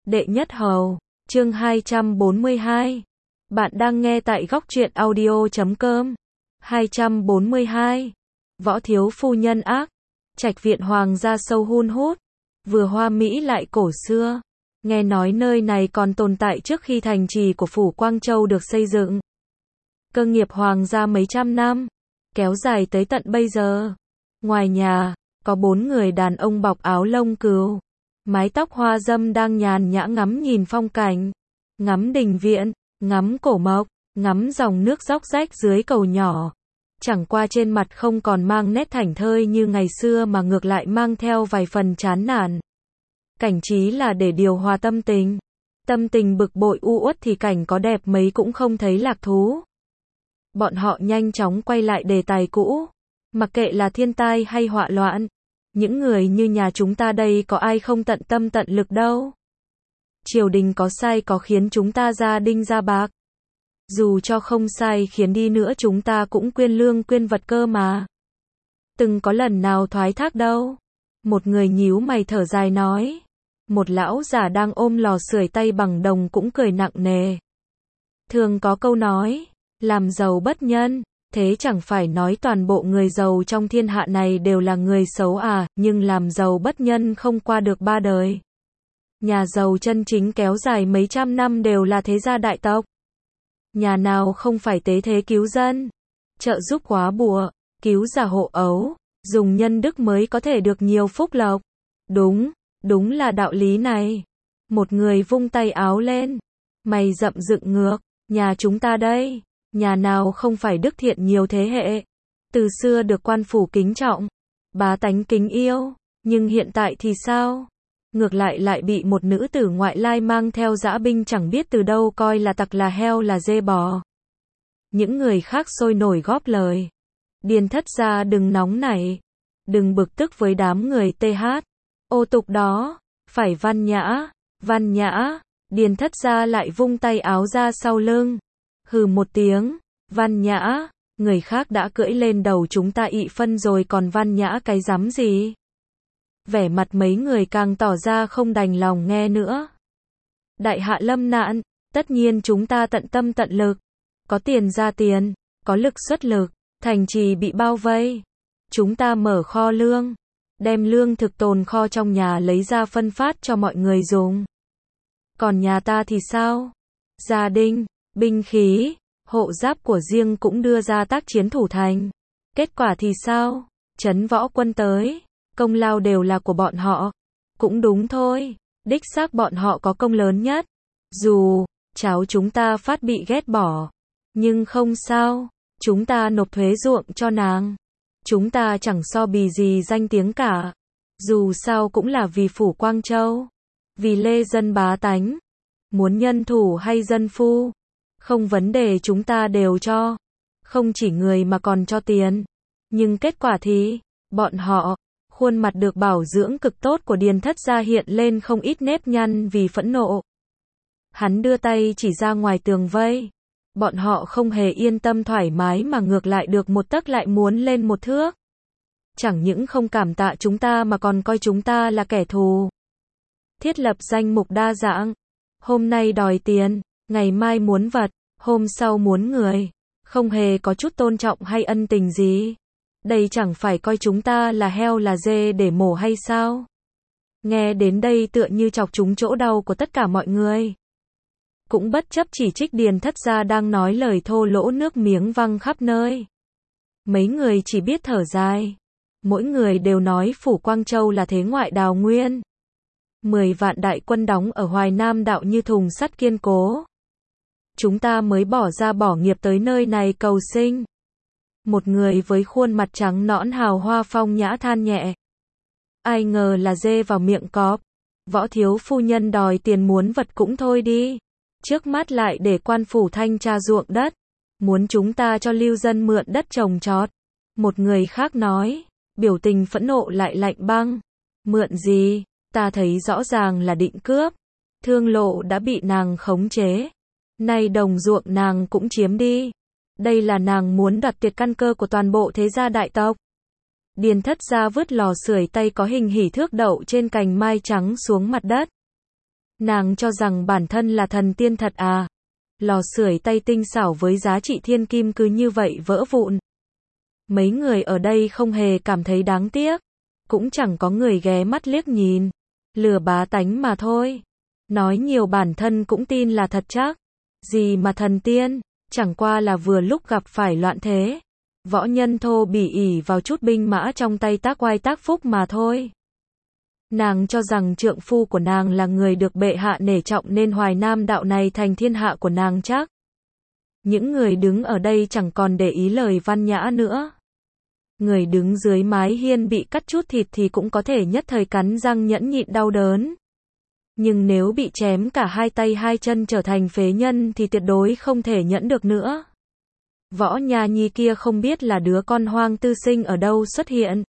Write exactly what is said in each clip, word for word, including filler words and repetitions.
Đệ nhất hầu, chương hai trăm bốn mươi hai. Bạn đang nghe tại góc truyện audio chấm com. hai trăm bốn mươi hai. Võ thiếu phu nhân ác. Trạch viện hoàng gia sâu hun hút, vừa hoa mỹ lại cổ xưa. Nghe nói nơi này còn tồn tại trước khi thành trì của phủ Quang Châu được xây dựng. Cơ nghiệp hoàng gia mấy trăm năm, kéo dài tới tận bây giờ. Ngoài nhà, có bốn người đàn ông bọc áo lông cừu, mái tóc hoa dâm đang nhàn nhã ngắm nhìn phong cảnh, ngắm đình viện, ngắm cổ mộc, ngắm dòng nước róc rách dưới cầu nhỏ. Chẳng qua trên mặt không còn mang nét thảnh thơi như ngày xưa mà ngược lại mang theo vài phần chán nản. Cảnh trí là để điều hòa tâm tình. Tâm tình bực bội u uất thì cảnh có đẹp mấy cũng không thấy lạc thú. Bọn họ nhanh chóng quay lại đề tài cũ. Mặc kệ là thiên tai hay họa loạn, những người như nhà chúng ta đây có ai không tận tâm tận lực đâu. Triều đình có sai có khiến chúng ta ra đinh ra bạc. Dù cho không sai khiến đi nữa chúng ta cũng quyên lương quyên vật cơ mà. Từng có lần nào thoái thác đâu. Một người nhíu mày thở dài nói. Một lão già đang ôm lò sưởi tay bằng đồng cũng cười nặng nề. Thường có câu nói, làm giàu bất nhân. Thế chẳng phải nói toàn bộ người giàu trong thiên hạ này đều là người xấu à, nhưng làm giàu bất nhân không qua được ba đời. Nhà giàu chân chính kéo dài mấy trăm năm đều là thế gia đại tộc. Nhà nào không phải tế thế cứu dân, trợ giúp quá bùa, cứu già hộ ấu, dùng nhân đức mới có thể được nhiều phúc lộc. Đúng, đúng là đạo lý này. Một người vung tay áo lên, mày rậm dựng ngược, nhà chúng ta đây. Nhà nào không phải đức thiện nhiều thế hệ, từ xưa được quan phủ kính trọng, bá tánh kính yêu, nhưng hiện tại thì sao? Ngược lại lại bị một nữ tử ngoại lai mang theo dã binh chẳng biết từ đâu coi là tặc là heo là dê bò. Những người khác sôi nổi góp lời. Điền thất gia đừng nóng nảy, đừng bực tức với đám người tê hát. Ô tục đó, phải văn nhã, văn nhã. Điền thất gia lại vung tay áo ra sau lưng. Hừ một tiếng, văn nhã, người khác đã cưỡi lên đầu chúng ta ị phân rồi còn văn nhã cái rắm gì? Vẻ mặt mấy người càng tỏ ra không đành lòng nghe nữa. Đại hạ lâm nạn, tất nhiên chúng ta tận tâm tận lực, có tiền ra tiền, có lực xuất lực, thành trì bị bao vây. Chúng ta mở kho lương, đem lương thực tồn kho trong nhà lấy ra phân phát cho mọi người dùng. Còn nhà ta thì sao? Gia đình, binh khí, hộ giáp của riêng cũng đưa ra tác chiến thủ thành. Kết quả thì sao? Trấn võ quân tới, công lao đều là của bọn họ. Cũng đúng thôi, đích xác bọn họ có công lớn nhất. Dù, cháu chúng ta phát bị ghét bỏ. Nhưng không sao, chúng ta nộp thuế ruộng cho nàng. Chúng ta chẳng so bì gì danh tiếng cả. Dù sao cũng là vì phủ Quang Châu. Vì lê dân bá tánh. Muốn nhân thủ hay dân phu. Không vấn đề chúng ta đều cho. Không chỉ người mà còn cho tiền. Nhưng kết quả thì, bọn họ, khuôn mặt được bảo dưỡng cực tốt của Điền thất gia hiện lên không ít nếp nhăn vì phẫn nộ. Hắn đưa tay chỉ ra ngoài tường vây. Bọn họ không hề yên tâm thoải mái mà ngược lại được một tấc lại muốn lên một thước. Chẳng những không cảm tạ chúng ta mà còn coi chúng ta là kẻ thù. Thiết lập danh mục đa dạng. Hôm nay đòi tiền, ngày mai muốn vật, hôm sau muốn người. Không hề có chút tôn trọng hay ân tình gì. Đây chẳng phải coi chúng ta là heo là dê để mổ hay sao? Nghe đến đây tựa như chọc trúng chỗ đau của tất cả mọi người. Cũng bất chấp chỉ trích Điền thất gia đang nói lời thô lỗ nước miếng văng khắp nơi. Mấy người chỉ biết thở dài. Mỗi người đều nói phủ Quang Châu là thế ngoại đào nguyên. Mười vạn đại quân đóng ở Hoài Nam đạo như thùng sắt kiên cố. Chúng ta mới bỏ ra bỏ nghiệp tới nơi này cầu sinh. Một người với khuôn mặt trắng nõn hào hoa phong nhã than nhẹ. Ai ngờ là dê vào miệng cọp. Võ thiếu phu nhân đòi tiền muốn vật cũng thôi đi. Trước mắt lại để quan phủ thanh tra ruộng đất. Muốn chúng ta cho lưu dân mượn đất trồng trọt. Một người khác nói, biểu tình phẫn nộ lại lạnh băng. Mượn gì? Ta thấy rõ ràng là định cướp. Thương lộ đã bị nàng khống chế. Nay đồng ruộng nàng cũng chiếm đi. Đây là nàng muốn đoạt tuyệt căn cơ của toàn bộ thế gia đại tộc. Điền thất gia vứt lò sưởi tay có hình hỉ thước đậu trên cành mai trắng xuống mặt đất. Nàng cho rằng bản thân là thần tiên thật à? Lò sưởi tay tinh xảo với giá trị thiên kim cứ như vậy vỡ vụn. Mấy người ở đây không hề cảm thấy đáng tiếc. Cũng chẳng có người ghé mắt liếc nhìn. Lừa bá tánh mà thôi. Nói nhiều bản thân cũng tin là thật chắc. Gì mà thần tiên, chẳng qua là vừa lúc gặp phải loạn thế. Võ nhân thô bỉ ỉ vào chút binh mã trong tay tác oai tác phúc mà thôi. Nàng cho rằng trượng phu của nàng là người được bệ hạ nể trọng nên Hoài Nam đạo này thành thiên hạ của nàng chắc. Những người đứng ở đây chẳng còn để ý lời văn nhã nữa. Người đứng dưới mái hiên bị cắt chút thịt thì cũng có thể nhất thời cắn răng nhẫn nhịn đau đớn. Nhưng nếu bị chém cả hai tay hai chân trở thành phế nhân thì tuyệt đối không thể nhẫn được nữa. Võ Nha Nhi kia không biết là đứa con hoang tư sinh ở đâu xuất hiện.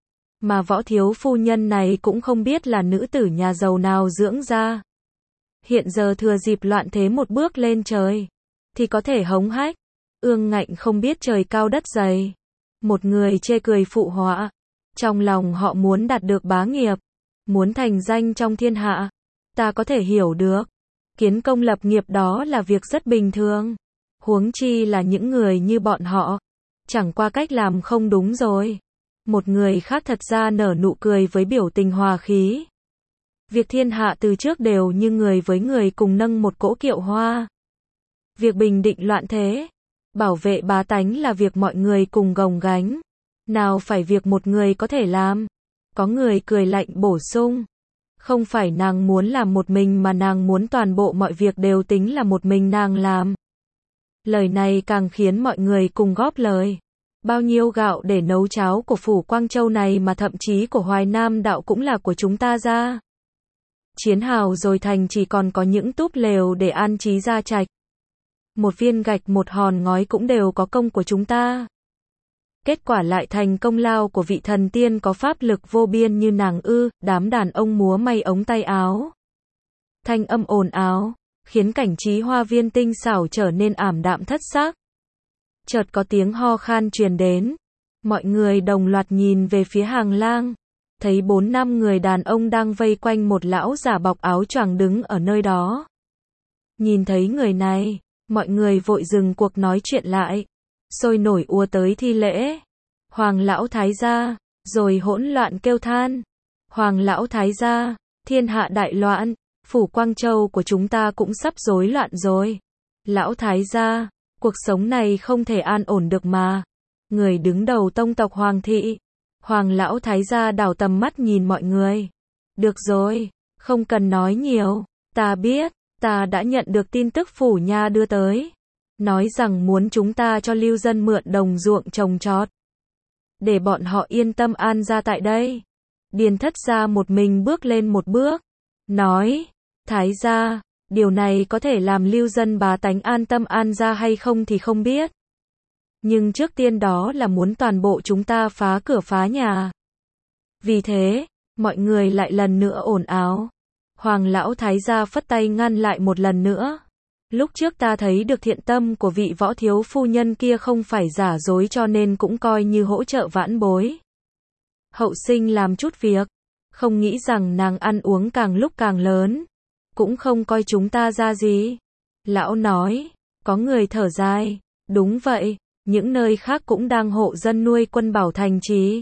Mà võ thiếu phu nhân này cũng không biết là nữ tử nhà giàu nào dưỡng ra. Hiện giờ thừa dịp loạn thế một bước lên trời, thì có thể hống hách. Ương Ngạnh không biết trời cao đất dày. Một người chê cười phụ họa. Trong lòng họ muốn đạt được bá nghiệp, muốn thành danh trong thiên hạ. Ta có thể hiểu được. Kiến công lập nghiệp đó là việc rất bình thường. Huống chi là những người như bọn họ. Chẳng qua cách làm không đúng rồi. Một người khác thật ra nở nụ cười với biểu tình hòa khí. Việc thiên hạ từ trước đều như người với người cùng nâng một cỗ kiệu hoa. Việc bình định loạn thế, bảo vệ bá tánh là việc mọi người cùng gồng gánh. Nào phải việc một người có thể làm. Có người cười lạnh bổ sung. Không phải nàng muốn làm một mình mà nàng muốn toàn bộ mọi việc đều tính là một mình nàng làm. Lời này càng khiến mọi người cùng góp lời. Bao nhiêu gạo để nấu cháo của phủ Quang Châu này mà thậm chí của Hoài Nam đạo cũng là của chúng ta ra. Chiến hào rồi thành chỉ còn có những túp lều để an trí gia trạch. Một viên gạch một hòn ngói cũng đều có công của chúng ta. Kết quả lại thành công lao của vị thần tiên có pháp lực vô biên như nàng ư, đám đàn ông múa may ống tay áo. Thanh âm ồn ào, khiến cảnh trí hoa viên tinh xảo trở nên ảm đạm thất sắc. Chợt có tiếng ho khan truyền đến. Mọi người đồng loạt nhìn về phía hàng lang. Thấy bốn năm người đàn ông đang vây quanh một lão giả bọc áo choàng đứng ở nơi đó. Nhìn thấy người này, mọi người vội dừng cuộc nói chuyện lại. Sôi nổi ùa tới thi lễ. Hoàng lão thái gia, rồi hỗn loạn kêu than. Hoàng lão thái gia, thiên hạ đại loạn, phủ Quang Châu của chúng ta cũng sắp rối loạn rồi. Lão thái gia, cuộc sống này không thể an ổn được mà. Người đứng đầu tông tộc Hoàng thị. Hoàng lão thái gia đảo tầm mắt nhìn mọi người. Được rồi, không cần nói nhiều, ta biết, ta đã nhận được tin tức phủ nha đưa tới. Nói rằng muốn chúng ta cho lưu dân mượn đồng ruộng trồng trọt. Để bọn họ yên tâm an gia tại đây. Điền thất gia một mình bước lên một bước. Nói, thái gia, điều này có thể làm lưu dân bá tánh an tâm an gia hay không thì không biết. Nhưng trước tiên đó là muốn toàn bộ chúng ta phá cửa phá nhà. Vì thế, mọi người lại lần nữa ồn ào. Hoàng lão thái gia phất tay ngăn lại một lần nữa. Lúc trước ta thấy được thiện tâm của vị võ thiếu phu nhân kia không phải giả dối cho nên cũng coi như hỗ trợ vãn bối. Hậu sinh làm chút việc. Không nghĩ rằng nàng ăn uống càng lúc càng lớn. Cũng không coi chúng ta ra gì. Lão nói, có người thở dài. Đúng vậy, những nơi khác cũng đang hộ dân nuôi quân bảo thành trì.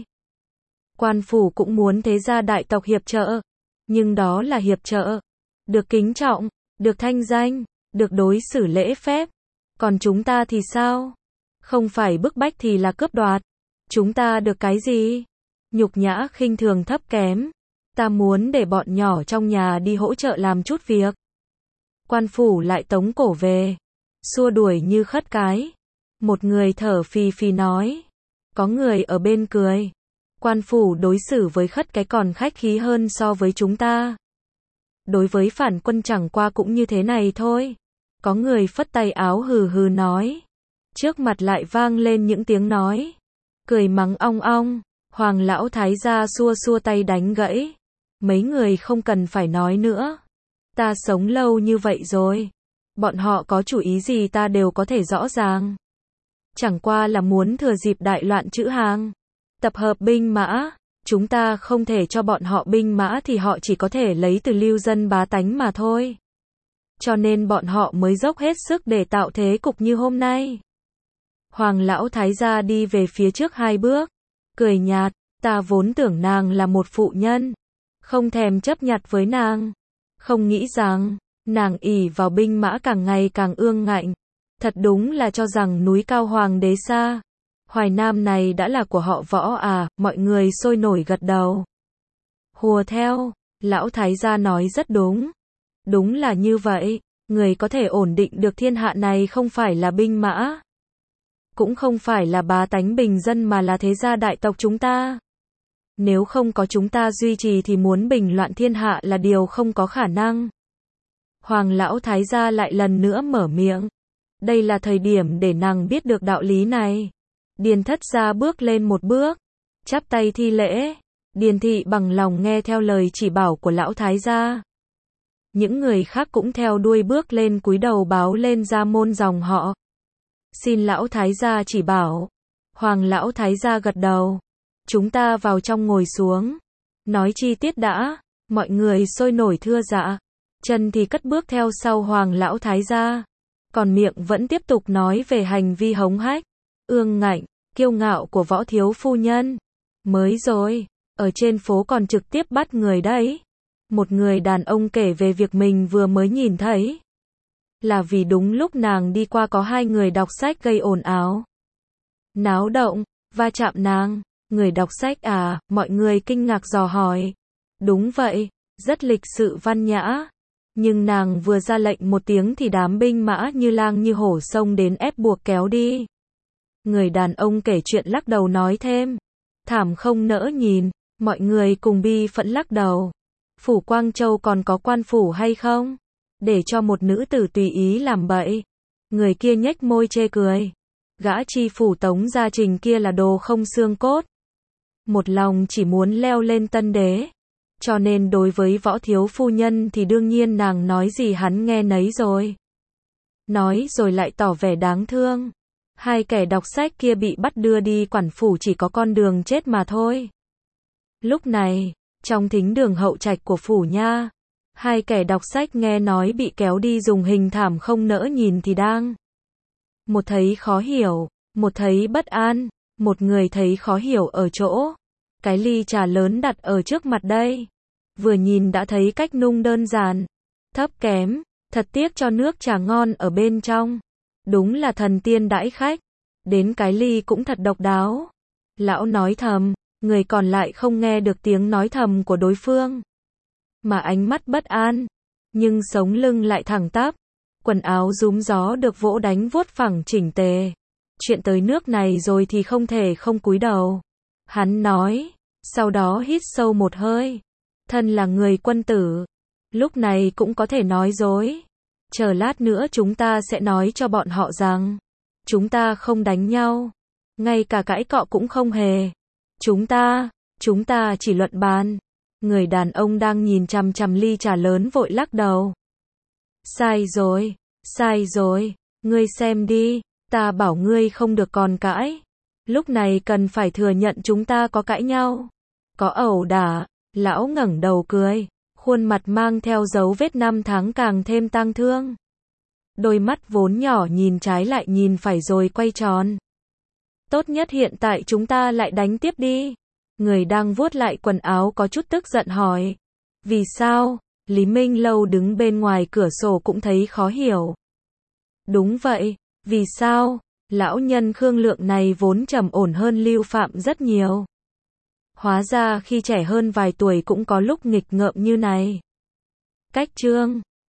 Quan phủ cũng muốn thế gia đại tộc hiệp trợ. Nhưng đó là hiệp trợ. Được kính trọng, được thanh danh, được đối xử lễ phép. Còn chúng ta thì sao? Không phải bức bách thì là cướp đoạt. Chúng ta được cái gì? Nhục nhã khinh thường thấp kém. Ta muốn để bọn nhỏ trong nhà đi hỗ trợ làm chút việc. Quan phủ lại tống cổ về. Xua đuổi như khất cái. Một người thở phì phì nói. Có người ở bên cười. Quan phủ đối xử với khất cái còn khách khí hơn so với chúng ta. Đối với phản quân chẳng qua cũng như thế này thôi. Có người phất tay áo hừ hừ nói. Trước mặt lại vang lên những tiếng nói. Cười mắng ong ong. Hoàng lão thái gia xua xua tay đánh gãy. Mấy người không cần phải nói nữa. Ta sống lâu như vậy rồi. Bọn họ có chủ ý gì ta đều có thể rõ ràng. Chẳng qua là muốn thừa dịp đại loạn trữ hàng. Tập hợp binh mã. Chúng ta không thể cho bọn họ binh mã thì họ chỉ có thể lấy từ lưu dân bá tánh mà thôi. Cho nên bọn họ mới dốc hết sức để tạo thế cục như hôm nay. Hoàng lão thái gia đi về phía trước hai bước, cười nhạt, ta vốn tưởng nàng là một phụ nhân, không thèm chấp nhặt với nàng. Không nghĩ rằng, nàng ỷ vào binh mã càng ngày càng ương ngạnh. Thật đúng là cho rằng núi cao hoàng đế xa. Hoài Nam này đã là của họ Võ à, mọi người sôi nổi gật đầu. Hùa theo, lão thái gia nói rất đúng. Đúng là như vậy, người có thể ổn định được thiên hạ này không phải là binh mã. Cũng không phải là bá tánh bình dân mà là thế gia đại tộc chúng ta. Nếu không có chúng ta duy trì thì muốn bình loạn thiên hạ là điều không có khả năng. Hoàng lão thái gia lại lần nữa mở miệng. Đây là thời điểm để nàng biết được đạo lý này. Điền thất gia bước lên một bước, chắp tay thi lễ. Điền thị bằng lòng nghe theo lời chỉ bảo của lão thái gia. Những người khác cũng theo đuôi bước lên cúi đầu báo lên gia môn dòng họ. Xin lão thái gia chỉ bảo. Hoàng lão thái gia gật đầu. Chúng ta vào trong ngồi xuống. Nói chi tiết đã. Mọi người sôi nổi thưa dạ. Chân thì cất bước theo sau hoàng lão thái gia. Còn miệng vẫn tiếp tục nói về hành vi hống hách, ương ngạnh, kiêu ngạo của Võ thiếu phu nhân. Mới rồi, ở trên phố còn trực tiếp bắt người đấy. Một người đàn ông kể về việc mình vừa mới nhìn thấy. Là vì đúng lúc nàng đi qua có hai người đọc sách gây ồn ào, náo động, va chạm nàng. Người đọc sách à, mọi người kinh ngạc dò hỏi. Đúng vậy, rất lịch sự văn nhã. Nhưng nàng vừa ra lệnh một tiếng thì đám binh mã như lang như hổ xông đến ép buộc kéo đi. Người đàn ông kể chuyện lắc đầu nói thêm. Thảm không nỡ nhìn, mọi người cùng bi phẫn lắc đầu. Phủ Quang Châu còn có quan phủ hay không? Để cho một nữ tử tùy ý làm bậy. Người kia nhếch môi chê cười. Gã chi phủ Tống Gia Trình kia là đồ không xương cốt. Một lòng chỉ muốn leo lên tân đế. Cho nên đối với Võ thiếu phu nhân thì đương nhiên nàng nói gì hắn nghe nấy rồi. Nói rồi lại tỏ vẻ đáng thương. Hai kẻ đọc sách kia bị bắt đưa đi quản phủ chỉ có con đường chết mà thôi. Lúc này, trong thính đường hậu trạch của phủ nha, hai kẻ đọc sách nghe nói bị kéo đi dùng hình thảm không nỡ nhìn thì đang. Một thấy khó hiểu, một thấy bất an, một người thấy khó hiểu ở chỗ. Cái ly trà lớn đặt ở trước mặt đây. Vừa nhìn đã thấy cách nung đơn giản, thấp kém, thật tiếc cho nước trà ngon ở bên trong. Đúng là thần tiên đãi khách. Đến cái ly cũng thật độc đáo. Lão nói thầm, người còn lại không nghe được tiếng nói thầm của đối phương. Mà ánh mắt bất an, nhưng sống lưng lại thẳng tắp. Quần áo rúm gió được vỗ đánh vuốt phẳng chỉnh tề. Chuyện tới nước này rồi thì không thể không cúi đầu. Hắn nói, sau đó hít sâu một hơi. Thân là người quân tử, lúc này cũng có thể nói dối. Chờ lát nữa chúng ta sẽ nói cho bọn họ rằng, chúng ta không đánh nhau, ngay cả cãi cọ cũng không hề. Chúng ta, chúng ta chỉ luận bàn. Người đàn ông đang nhìn chằm chằm ly trà lớn vội lắc đầu. Sai rồi, sai rồi, ngươi xem đi, ta bảo ngươi không được còn cãi. Lúc này cần phải thừa nhận chúng ta có cãi nhau, có ẩu đả. Lão ngẩng đầu cười, khuôn mặt mang theo dấu vết năm tháng càng thêm tang thương. Đôi mắt vốn nhỏ nhìn trái lại nhìn phải rồi quay tròn. Tốt nhất hiện tại chúng ta lại đánh tiếp đi. Người đang vuốt lại quần áo có chút tức giận hỏi. Vì sao? Lý Minh Lâu đứng bên ngoài cửa sổ cũng thấy khó hiểu. Đúng vậy, vì sao? Lão nhân Khương Lượng này vốn trầm ổn hơn Lưu Phạm rất nhiều. Hóa ra khi trẻ hơn vài tuổi cũng có lúc nghịch ngợm như này. Cách chương